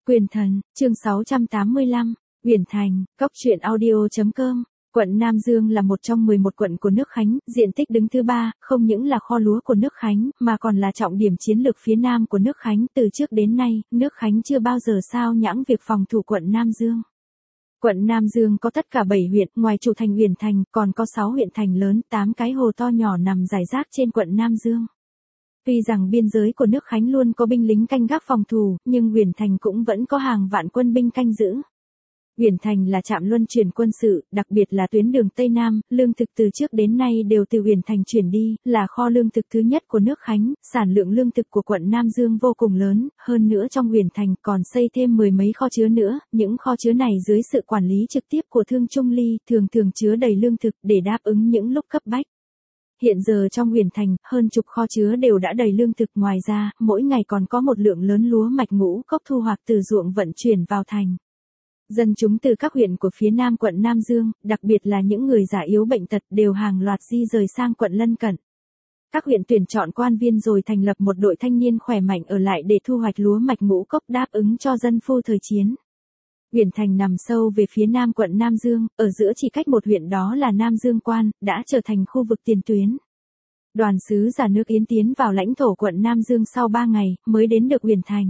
Quyền thần, chương 685, Uyển Thành, Cốc truyện audio.com. Quận Nam Dương là một trong 11 quận của nước Khánh, diện tích đứng thứ 3, không những là kho lúa của nước Khánh, mà còn là trọng điểm chiến lược phía Nam của nước Khánh. Từ trước đến nay, nước Khánh chưa bao giờ sao nhãng việc phòng thủ quận Nam Dương. Quận Nam Dương có tất cả 7 huyện, ngoài chủ thành Uyển Thành, còn có 6 huyện thành lớn, 8 cái hồ to nhỏ nằm rải rác trên quận Nam Dương. Tuy rằng biên giới của nước Khánh luôn có binh lính canh gác phòng thủ, nhưng Uyển Thành cũng vẫn có hàng vạn quân binh canh giữ. Uyển Thành là trạm luân chuyển quân sự, đặc biệt là tuyến đường Tây Nam, lương thực từ trước đến nay đều từ Uyển Thành chuyển đi, là kho lương thực thứ nhất của nước Khánh, sản lượng lương thực của quận Nam Dương vô cùng lớn, hơn nữa trong Uyển Thành còn xây thêm 10 mấy kho chứa nữa, những kho chứa này dưới sự quản lý trực tiếp của Thương Trung Ly, thường chứa đầy lương thực để đáp ứng những lúc cấp bách. Hiện giờ trong Uyển Thành, hơn chục kho chứa đều đã đầy lương thực, ngoài ra, mỗi ngày còn có một lượng lớn lúa mạch ngũ cốc thu hoạch từ ruộng vận chuyển vào thành. Dân chúng từ các huyện của phía Nam quận Nam Dương, đặc biệt là những người già yếu bệnh tật đều hàng loạt di rời sang quận lân cận. Các huyện tuyển chọn quan viên rồi thành lập một đội thanh niên khỏe mạnh ở lại để thu hoạch lúa mạch ngũ cốc đáp ứng cho dân phu thời chiến. Uyển Thành nằm sâu về phía Nam quận Nam Dương, ở giữa chỉ cách một huyện đó là Nam Dương Quan, đã trở thành khu vực tiền tuyến. Đoàn sứ giả nước Yến tiến vào lãnh thổ quận Nam Dương sau 3 ngày, mới đến được Uyển Thành.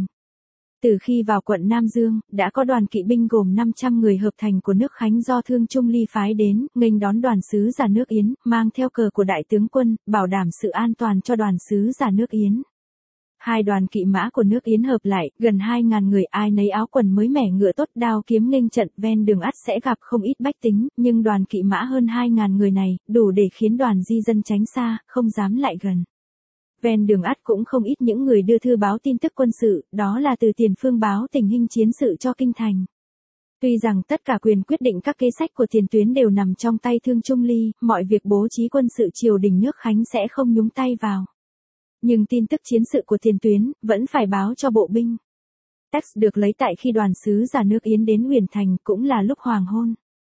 Từ khi vào quận Nam Dương, đã có đoàn kỵ binh gồm 500 người hợp thành của nước Khánh do Thương Trung Ly phái đến, nghênh đón đoàn sứ giả nước Yến, mang theo cờ của đại tướng quân, bảo đảm sự an toàn cho đoàn sứ giả nước Yến. Hai đoàn kỵ mã của nước Yến hợp lại, gần 2.000 người, ai nấy áo quần mới mẻ, ngựa tốt, đao kiếm nghênh trận, ven đường ắt sẽ gặp không ít bách tính, nhưng đoàn kỵ mã hơn 2.000 người này, đủ để khiến đoàn di dân tránh xa, không dám lại gần. Ven đường ắt cũng không ít những người đưa thư báo tin tức quân sự, đó là từ Tiền Phương báo tình hình chiến sự cho kinh thành. Tuy rằng tất cả quyền quyết định các kế sách của tiền tuyến đều nằm trong tay Thương Trung Ly, mọi việc bố trí quân sự triều đình nước Khánh sẽ không nhúng tay vào. Nhưng tin tức chiến sự của tiền tuyến, vẫn phải báo cho bộ binh. Text được lấy tại khi đoàn sứ giả nước Yến đến Uyển Thành, cũng là lúc hoàng hôn.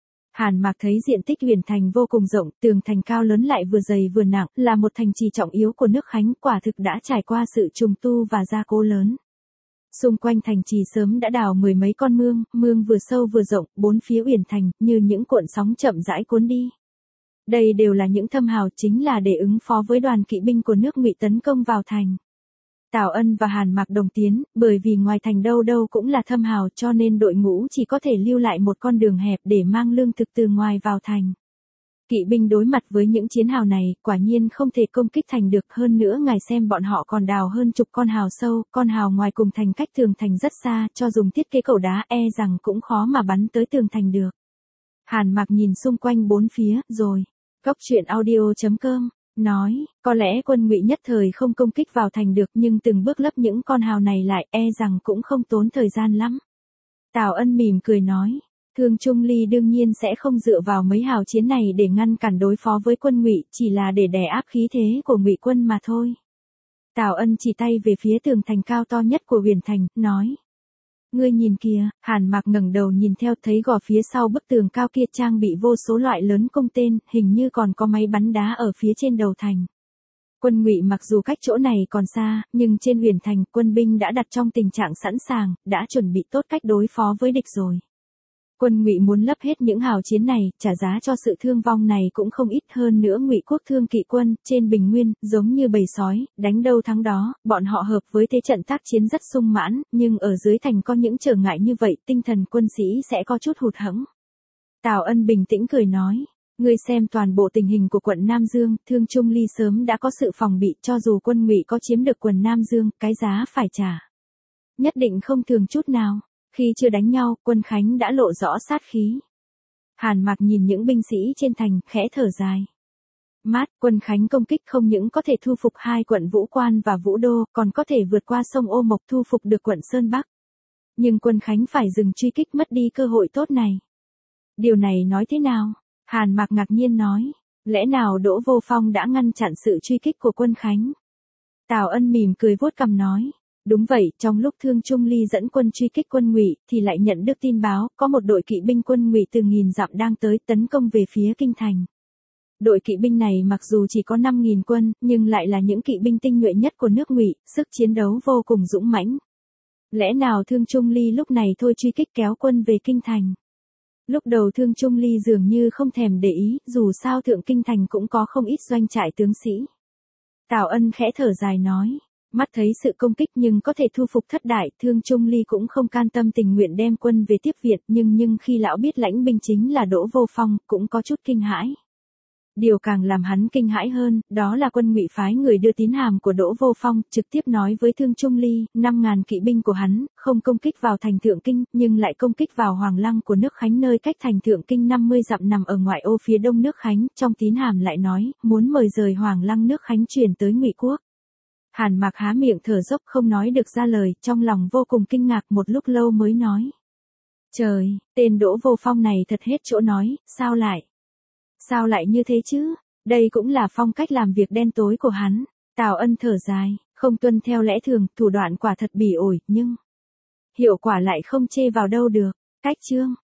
Hàn Mạc thấy diện tích Uyển Thành vô cùng rộng, tường thành cao lớn lại vừa dày vừa nặng, là một thành trì trọng yếu của nước Khánh, quả thực đã trải qua sự trùng tu và gia cố lớn. Xung quanh thành trì sớm đã đào 10 mấy con mương vừa sâu vừa rộng, bốn phía Uyển Thành, như những cuộn sóng chậm rãi cuốn đi. Đây đều là những thâm hào, chính là để ứng phó với đoàn kỵ binh của nước Ngụy tấn công vào thành. Tào Ân và Hàn Mạc đồng tiến, bởi vì ngoài thành đâu đâu cũng là thâm hào, cho nên đội ngũ chỉ có thể lưu lại một con đường hẹp để mang lương thực từ ngoài vào thành. Kỵ binh đối mặt với những chiến hào này, quả nhiên không thể công kích thành được, hơn nữa ngài xem bọn họ còn đào hơn chục con hào sâu, con hào ngoài cùng thành cách tường thành rất xa, cho dùng thiết kế cầu đá rằng cũng khó mà bắn tới tường thành được. Hàn Mạc nhìn xung quanh bốn phía, rồi, Cốc truyện audio.com, nói, có lẽ quân Ngụy nhất thời không công kích vào thành được, nhưng từng bước lấp những con hào này lại, rằng cũng không tốn thời gian lắm. Tào Ân mỉm cười nói, Thương Trung Ly đương nhiên sẽ không dựa vào mấy hào chiến này để ngăn cản đối phó với quân Ngụy, chỉ là để đè áp khí thế của Ngụy quân mà thôi. Tào Ân chỉ tay về phía tường thành cao to nhất của Uyển Thành, nói, ngươi nhìn kìa. Hàn Mạc ngẩng đầu nhìn theo, thấy gò phía sau bức tường cao kia trang bị vô số loại lớn cung tên, hình như còn có máy bắn đá ở phía trên đầu thành. Quân Ngụy mặc dù cách chỗ này còn xa, nhưng trên Uyển Thành, quân binh đã đặt trong tình trạng sẵn sàng, đã chuẩn bị tốt cách đối phó với địch rồi. Quân Ngụy muốn lấp hết những hào chiến này, trả giá cho sự thương vong này cũng không ít, hơn nữa Ngụy quốc thương kỵ quân, trên bình nguyên, giống như bầy sói, đánh đâu thắng đó, bọn họ hợp với thế trận tác chiến rất sung mãn, nhưng ở dưới thành có những trở ngại như vậy, tinh thần quân sĩ sẽ có chút hụt hẫng. Tào Ân bình tĩnh cười nói, ngươi xem toàn bộ tình hình của quận Nam Dương, Thương Trung Ly sớm đã có sự phòng bị, cho dù quân Ngụy có chiếm được quận Nam Dương, cái giá phải trả nhất định không thường chút nào. Khi chưa đánh nhau, quân Khánh đã lộ rõ sát khí. Hàn Mạc nhìn những binh sĩ trên thành, khẽ thở dài. Quân Khánh công kích không những có thể thu phục hai quận Vũ Quan và Vũ Đô, còn có thể vượt qua sông Ô Mộc thu phục được quận Sơn Bắc. Nhưng quân Khánh phải dừng truy kích, mất đi cơ hội tốt này. Điều này nói thế nào? Hàn Mạc ngạc nhiên nói. Lẽ nào Đỗ Vô Phong đã ngăn chặn sự truy kích của quân Khánh? Tào Ân mỉm cười vuốt cằm nói. Đúng vậy, trong lúc Thương Trung Ly dẫn quân truy kích quân Ngụy, thì lại nhận được tin báo, có một đội kỵ binh quân Ngụy từ nghìn dặm đang tới tấn công về phía kinh thành. Đội kỵ binh này mặc dù chỉ có 5.000 quân, nhưng lại là những kỵ binh tinh nhuệ nhất của nước Ngụy, sức chiến đấu vô cùng dũng mãnh. Lẽ nào Thương Trung Ly lúc này thôi truy kích kéo quân về kinh thành? Lúc đầu Thương Trung Ly dường như không thèm để ý, dù sao thượng kinh thành cũng có không ít doanh trại tướng sĩ. Tào Ân khẽ thở dài nói, mắt thấy sự công kích nhưng có thể thu phục thất đại, Thương Trung Ly cũng không can tâm tình nguyện đem quân về tiếp viện, nhưng khi lão biết lãnh binh chính là Đỗ Vô Phong, cũng có chút kinh hãi. Điều càng làm hắn kinh hãi hơn, đó là quân Ngụy phái người đưa tín hàm của Đỗ Vô Phong, trực tiếp nói với Thương Trung Ly, 5.000 kỵ binh của hắn, không công kích vào thành Thượng Kinh, nhưng lại công kích vào Hoàng Lăng của nước Khánh nơi cách thành Thượng Kinh 50 dặm nằm ở ngoại ô phía đông nước Khánh, trong tín hàm lại nói, muốn mời rời Hoàng Lăng nước Khánh chuyển tới Ngụy quốc. Hàn Mạc há miệng thở dốc không nói được ra lời, trong lòng vô cùng kinh ngạc một lúc lâu mới nói. Trời, tên Đỗ Vô Phong này thật hết chỗ nói, Sao lại như thế chứ? Đây cũng là phong cách làm việc đen tối của hắn. Tào Ân thở dài, không tuân theo lẽ thường, thủ đoạn quả thật bỉ ổi, nhưng hiệu quả lại không chê vào đâu được. Cách chương